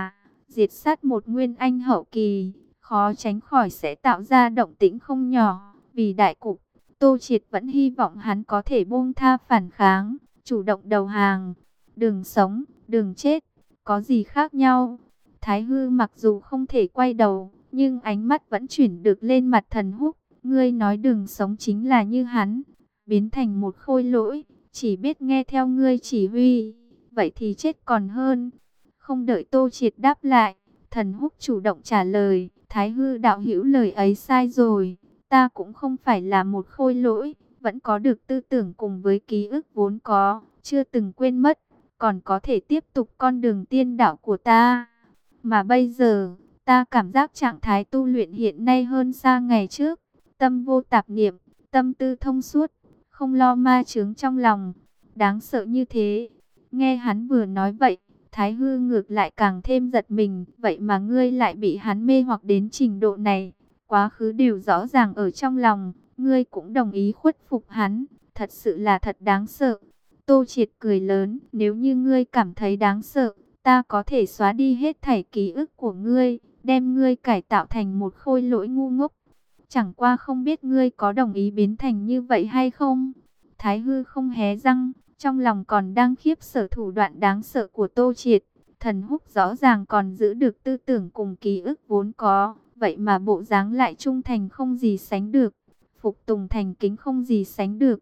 diệt sát một nguyên anh hậu kỳ, khó tránh khỏi sẽ tạo ra động tĩnh không nhỏ. Vì đại cục, Tô Triệt vẫn hy vọng hắn có thể buông tha phản kháng, chủ động đầu hàng. Đường sống, đường chết, có gì khác nhau? Thái Hư mặc dù không thể quay đầu, nhưng ánh mắt vẫn chuyển được lên mặt Thần Húc. Ngươi nói đường sống chính là như hắn, biến thành một khôi lỗi, chỉ biết nghe theo ngươi chỉ huy, vậy thì chết còn hơn. Không đợi Tô Triệt đáp lại, Thần Húc chủ động trả lời, Thái Hư đạo hữu lời ấy sai rồi, ta cũng không phải là một khôi lỗi, vẫn có được tư tưởng cùng với ký ức vốn có, chưa từng quên mất, còn có thể tiếp tục con đường tiên đạo của ta. Mà bây giờ, ta cảm giác trạng thái tu luyện hiện nay hơn xa ngày trước, tâm vô tạp niệm, tâm tư thông suốt, không lo ma chướng trong lòng, đáng sợ như thế. Nghe hắn vừa nói vậy, Thái Hư ngược lại càng thêm giật mình, vậy mà ngươi lại bị hắn mê hoặc đến trình độ này, quá khứ đều rõ ràng ở trong lòng, ngươi cũng đồng ý khuất phục hắn, thật sự là thật đáng sợ. Tô Triệt cười lớn, nếu như ngươi cảm thấy đáng sợ, ta có thể xóa đi hết thảy ký ức của ngươi, đem ngươi cải tạo thành một khôi lỗi ngu ngốc. Chẳng qua không biết ngươi có đồng ý biến thành như vậy hay không? Thái Hư không hé răng, trong lòng còn đang khiếp sợ thủ đoạn đáng sợ của Tô Triệt. Thần Húc rõ ràng còn giữ được tư tưởng cùng ký ức vốn có, vậy mà bộ dáng lại trung thành không gì sánh được, phục tùng thành kính không gì sánh được.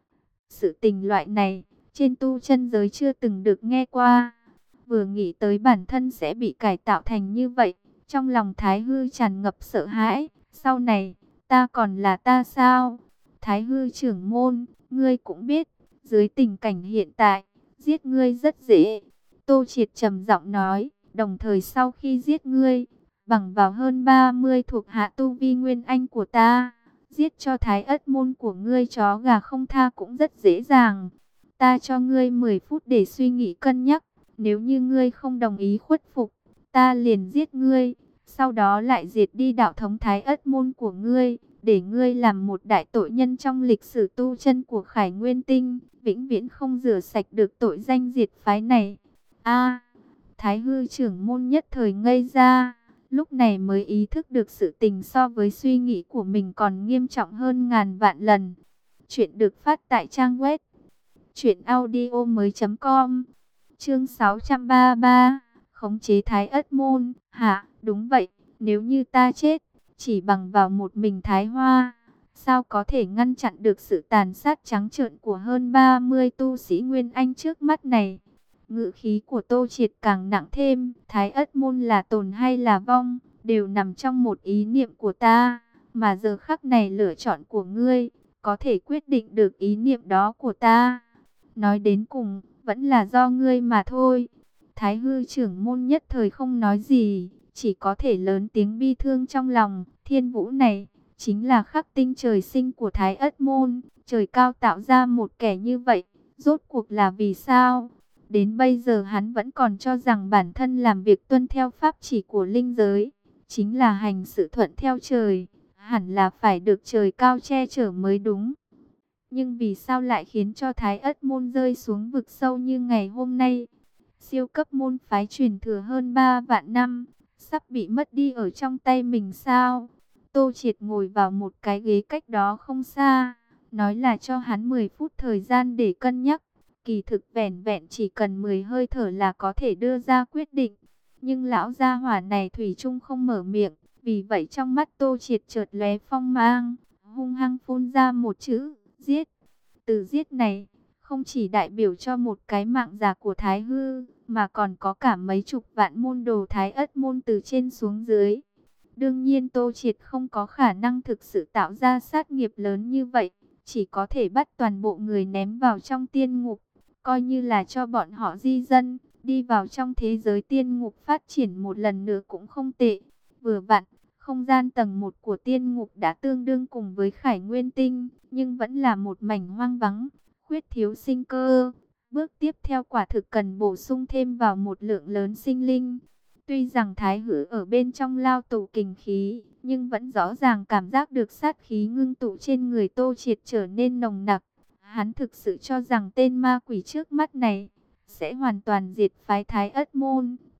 Sự tình loại này, trên tu chân giới chưa từng được nghe qua. Vừa nghĩ tới bản thân sẽ bị cải tạo thành như vậy, trong lòng Thái Hư tràn ngập sợ hãi. Sau này, ta còn là ta sao? Thái Hư trưởng môn, ngươi cũng biết, dưới tình cảnh hiện tại, giết ngươi rất dễ. Tô Triệt trầm giọng nói, đồng thời sau khi giết ngươi, bằng vào hơn ba mươi thuộc hạ tu vi nguyên anh của ta, giết cho Thái Ất môn của ngươi chó gà không tha cũng rất dễ dàng. Ta cho ngươi mười phút để suy nghĩ cân nhắc, nếu như ngươi không đồng ý khuất phục, ta liền giết ngươi, sau đó lại diệt đi đạo thống Thái Ất môn của ngươi, để ngươi làm một đại tội nhân trong lịch sử tu chân của Khải Nguyên Tinh, vĩnh viễn không rửa sạch được tội danh diệt phái này. A, Thái Hư trưởng môn nhất thời ngây ra, lúc này mới ý thức được sự tình so với suy nghĩ của mình còn nghiêm trọng hơn ngàn vạn lần. Chuyện được phát tại trang web truyện audio mới chấm com. Chương sáu trăm ba mươi ba, khống chế Thái Ất môn. Hả, đúng vậy, nếu như ta chết, chỉ bằng vào một mình Thái Hoa, sao có thể ngăn chặn được sự tàn sát trắng trợn của hơn ba mươi tu sĩ Nguyên Anh trước mắt này? Ngự khí của Tô Triệt càng nặng thêm, Thái Ất môn là tồn hay là vong, đều nằm trong một ý niệm của ta, mà giờ khắc này lựa chọn của ngươi, có thể quyết định được ý niệm đó của ta. Nói đến cùng, vẫn là do ngươi mà thôi. Thái Hư trưởng môn nhất thời không nói gì, chỉ có thể lớn tiếng bi thương trong lòng. Thiên Vũ này, chính là khắc tinh trời sinh của Thái Ất môn, trời cao tạo ra một kẻ như vậy, rốt cuộc là vì sao? Đến bây giờ hắn vẫn còn cho rằng bản thân làm việc tuân theo pháp chỉ của linh giới, chính là hành sự thuận theo trời, hẳn là phải được trời cao che chở mới đúng. Nhưng vì sao lại khiến cho Thái Ất môn rơi xuống vực sâu như ngày hôm nay? Siêu cấp môn phái truyền thừa hơn ba vạn năm, sắp bị mất đi ở trong tay mình sao? Tô Triệt ngồi vào một cái ghế cách đó không xa, nói là cho hắn mười phút thời gian để cân nhắc. Kỳ thực vẻn vẹn chỉ cần mười hơi thở là có thể đưa ra quyết định. Nhưng lão gia hỏa này thủy chung không mở miệng, vì vậy trong mắt Tô Triệt chợt lóe phong mang, hung hăng phun ra một chữ, giết. Từ giết này, không chỉ đại biểu cho một cái mạng già của Thái Hư, mà còn có cả mấy chục vạn môn đồ Thái Ất môn từ trên xuống dưới. Đương nhiên Tô Triệt không có khả năng thực sự tạo ra sát nghiệp lớn như vậy, chỉ có thể bắt toàn bộ người ném vào trong tiên ngục, coi như là cho bọn họ di dân, đi vào trong thế giới tiên ngục phát triển một lần nữa cũng không tệ. Vừa vặn, không gian tầng một của tiên ngục đã tương đương cùng với Khải Nguyên Tinh, nhưng vẫn là một mảnh hoang vắng, khuyết thiếu sinh cơ. Bước tiếp theo quả thực cần bổ sung thêm vào một lượng lớn sinh linh. Tuy rằng Thái Hư ở bên trong lao tù kình khí, nhưng vẫn rõ ràng cảm giác được sát khí ngưng tụ trên người Tô Triệt trở nên nồng nặc. Hắn thực sự cho rằng tên ma quỷ trước mắt này sẽ hoàn toàn diệt phái Thái Ất môn,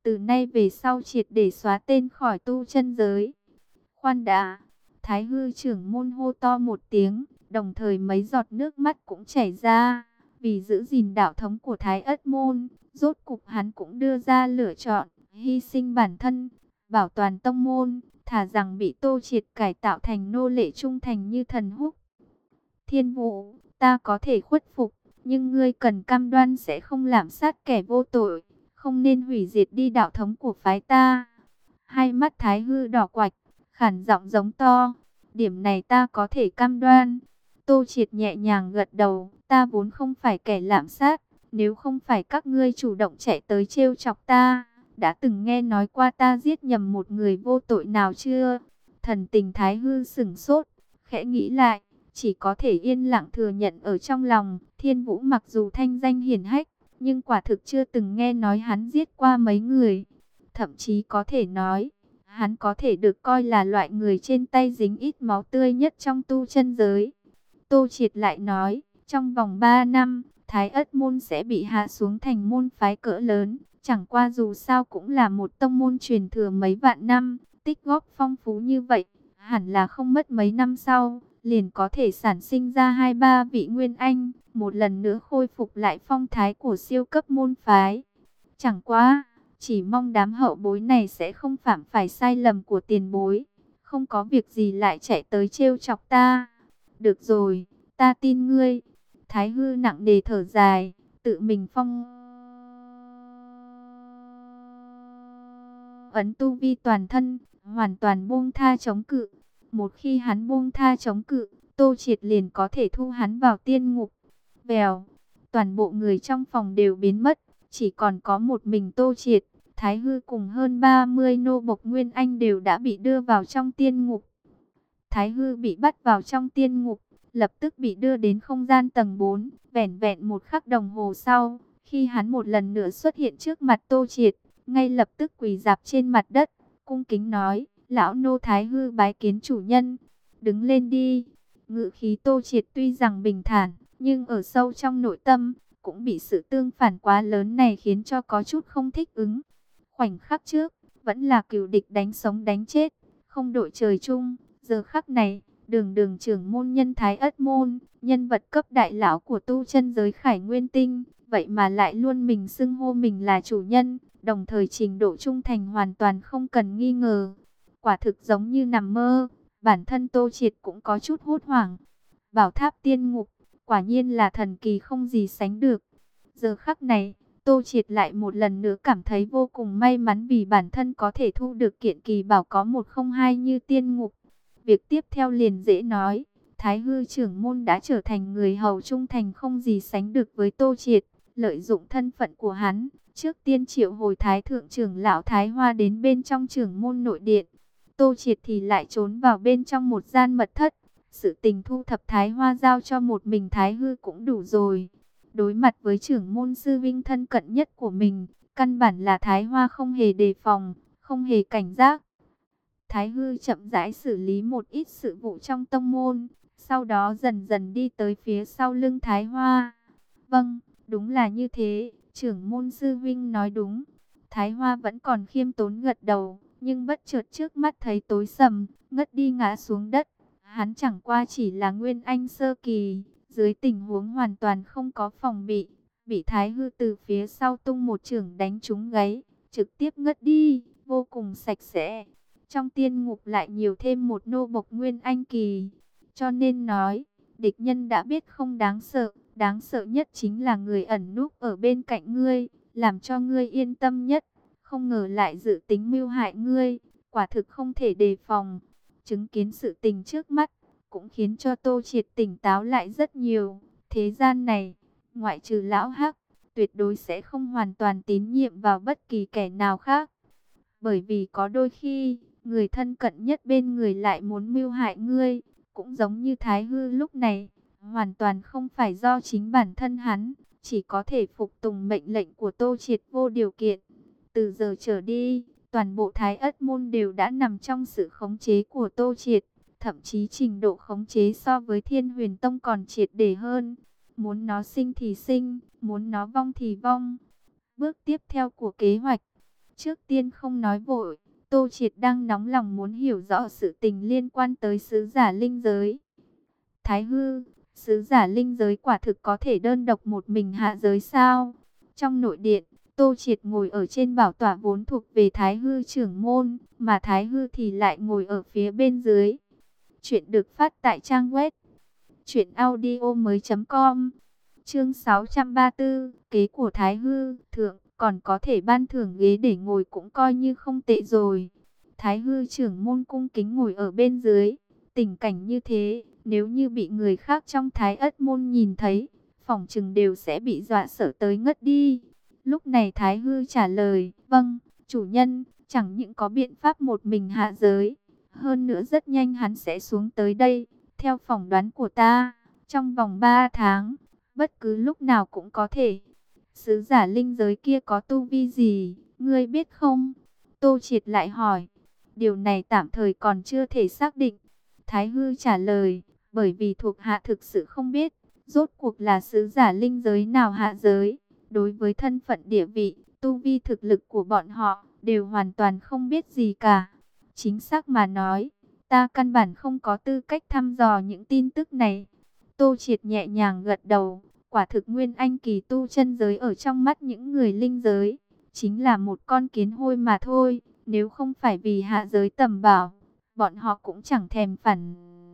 từ nay về sau triệt để xóa tên khỏi tu chân giới. Khoan đã, Thái hư trưởng môn hô to một tiếng, đồng thời mấy giọt nước mắt cũng chảy ra. Vì giữ gìn đạo thống của Thái Ất môn, rốt cục hắn cũng đưa ra lựa chọn, hy sinh bản thân, bảo toàn tông môn, thà rằng bị Tô Triệt cải tạo thành nô lệ trung thành như thần húc. Thiên Vũ, ta có thể khuất phục, nhưng ngươi cần cam đoan sẽ không lạm sát kẻ vô tội, không nên hủy diệt đi đạo thống của phái ta. Hai mắt Thái hư đỏ quạch, khản giọng giống to, điểm này ta có thể cam đoan. Tô Triệt nhẹ nhàng gật đầu, ta vốn không phải kẻ lạm sát, nếu không phải các ngươi chủ động chạy tới trêu chọc ta, đã từng nghe nói qua ta giết nhầm một người vô tội nào chưa? Thần tình Thái hư sửng sốt, khẽ nghĩ lại, chỉ có thể yên lặng thừa nhận ở trong lòng. Thiên Vũ mặc dù thanh danh hiển hách, nhưng quả thực chưa từng nghe nói hắn giết qua mấy người. Thậm chí có thể nói, hắn có thể được coi là loại người trên tay dính ít máu tươi nhất trong tu chân giới. Tô Triệt lại nói, trong vòng ba năm, Thái Ất môn sẽ bị hạ xuống thành môn phái cỡ lớn. Chẳng qua dù sao cũng là một tông môn truyền thừa mấy vạn năm, tích góp phong phú như vậy, hẳn là không mất mấy năm sau, liền có thể sản sinh ra hai ba vị nguyên anh, một lần nữa khôi phục lại phong thái của siêu cấp môn phái. Chẳng qua, chỉ mong đám hậu bối này sẽ không phạm phải sai lầm của tiền bối, không có việc gì lại chạy tới trêu chọc ta. Được rồi, ta tin ngươi. Thái hư nặng nề thở dài, tự mình phong ấn tu vi toàn thân, hoàn toàn buông tha chống cự. Một khi hắn buông tha chống cự, Tô Triệt liền có thể thu hắn vào tiên ngục. Vèo, toàn bộ người trong phòng đều biến mất, chỉ còn có một mình Tô Triệt. Thái hư cùng hơn ba mươi nô bộc nguyên anh đều đã bị đưa vào trong tiên ngục. Thái hư bị bắt vào trong tiên ngục, lập tức bị đưa đến không gian tầng bốn. Vẻn vẹn một khắc đồng hồ sau, khi hắn một lần nữa xuất hiện trước mặt Tô Triệt, ngay lập tức quỳ rạp trên mặt đất, cung kính nói, lão nô Thái hư bái kiến chủ nhân. Đứng lên đi. Ngự khí Tô Triệt tuy rằng bình thản, nhưng ở sâu trong nội tâm, cũng bị sự tương phản quá lớn này khiến cho có chút không thích ứng. Khoảnh khắc trước, vẫn là cừu địch đánh sống đánh chết, không đội trời chung. Giờ khắc này, đường đường trưởng môn nhân Thái Ất môn, nhân vật cấp đại lão của tu chân giới Khải Nguyên Tinh, vậy mà lại luôn mình xưng hô mình là chủ nhân, đồng thời trình độ trung thành hoàn toàn không cần nghi ngờ. Quả thực giống như nằm mơ, bản thân Tô Triệt cũng có chút hốt hoảng. Bảo tháp tiên ngục, quả nhiên là thần kỳ không gì sánh được. Giờ khắc này, Tô Triệt lại một lần nữa cảm thấy vô cùng may mắn vì bản thân có thể thu được kiện kỳ bảo có một không hai như tiên ngục. Việc tiếp theo liền dễ nói, Thái hư trưởng môn đã trở thành người hầu trung thành không gì sánh được với Tô Triệt. Lợi dụng thân phận của hắn, trước tiên triệu hồi Thái thượng trưởng lão Thái Hoa đến bên trong trưởng môn nội điện. Tô Triệt thì lại trốn vào bên trong một gian mật thất. Sự tình thu thập Thái Hoa giao cho một mình Thái hư cũng đủ rồi. Đối mặt với trưởng môn sư vinh thân cận nhất của mình, căn bản là Thái Hoa không hề đề phòng, không hề cảnh giác. Thái hư chậm rãi xử lý một ít sự vụ trong tông môn, sau đó dần dần đi tới phía sau lưng Thái Hoa. Vâng, đúng là như thế, trưởng môn sư vinh nói đúng. Thái Hoa vẫn còn khiêm tốn gật đầu, nhưng bất chợt trước mắt thấy tối sầm, ngất đi ngã xuống đất. Hắn chẳng qua chỉ là nguyên anh sơ kỳ, dưới tình huống hoàn toàn không có phòng bị, bị Thái hư từ phía sau tung một chưởng đánh trúng gáy, trực tiếp ngất đi, vô cùng sạch sẽ. Trong tiên ngục lại nhiều thêm một nô bộc nguyên anh kỳ, cho nên nói, địch nhân đã biết không đáng sợ, đáng sợ nhất chính là người ẩn núp ở bên cạnh ngươi, làm cho ngươi yên tâm nhất, không ngờ lại dự tính mưu hại ngươi, quả thực không thể đề phòng. Chứng kiến sự tình trước mắt, cũng khiến cho Tô Triệt tỉnh táo lại rất nhiều. Thế gian này, ngoại trừ lão hắc, tuyệt đối sẽ không hoàn toàn tín nhiệm vào bất kỳ kẻ nào khác. Bởi vì có đôi khi, người thân cận nhất bên người lại muốn mưu hại ngươi, cũng giống như Thái hư lúc này, hoàn toàn không phải do chính bản thân hắn, chỉ có thể phục tùng mệnh lệnh của Tô Triệt vô điều kiện. Từ giờ trở đi, toàn bộ Thái Ất môn đều đã nằm trong sự khống chế của Tô Triệt, thậm chí trình độ khống chế so với Thiên Huyền Tông còn triệt để hơn. Muốn nó sinh thì sinh, muốn nó vong thì vong. Bước tiếp theo của kế hoạch, Trước tiên không nói vội, Tô Triệt đang nóng lòng muốn hiểu rõ sự tình liên quan tới sứ giả linh giới. Thái hư, sứ giả linh giới quả thực có thể đơn độc một mình hạ giới sao? Trong nội điện, Tô Triệt ngồi ở trên bảo tọa vốn thuộc về Thái hư trưởng môn, mà Thái hư thì lại ngồi ở phía bên dưới. Chuyện được phát tại trang web truyện audio mới chấm com. Chương sáu trăm ba mươi tư, kế của Thái hư thượng, còn có thể ban thưởng ghế để ngồi cũng coi như không tệ rồi. Thái hư trưởng môn cung kính ngồi ở bên dưới. Tình cảnh như thế, nếu như bị người khác trong Thái Ất môn nhìn thấy, phỏng chừng đều sẽ bị dọa sợ tới ngất đi. Lúc này Thái hư trả lời, vâng, chủ nhân, chẳng những có biện pháp một mình hạ giới, hơn nữa rất nhanh hắn sẽ xuống tới đây. Theo phỏng đoán của ta, trong vòng ba tháng, bất cứ lúc nào cũng có thể. Sứ giả linh giới kia có tu vi gì, ngươi biết không? Tô Triệt lại hỏi. Điều này tạm thời còn chưa thể xác định. Thái hư trả lời, bởi vì thuộc hạ thực sự không biết, rốt cuộc là sứ giả linh giới nào hạ giới. Đối với thân phận địa vị, tu vi thực lực của bọn họ, đều hoàn toàn không biết gì cả. Chính xác mà nói, ta căn bản không có tư cách thăm dò những tin tức này. Tô Triệt nhẹ nhàng gật đầu, quả thực Nguyên Anh kỳ tu chân giới ở trong mắt những người linh giới, chính là một con kiến hôi mà thôi. Nếu không phải vì hạ giới tầm bảo, bọn họ cũng chẳng thèm phản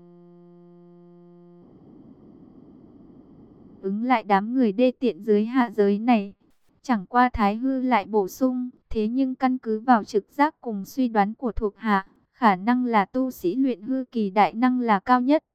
ứng lại đám người đê tiện dưới hạ giới này. Chẳng qua Thái hư lại bổ sung, thế nhưng căn cứ vào trực giác cùng suy đoán của thuộc hạ, khả năng là tu sĩ luyện hư kỳ đại năng là cao nhất.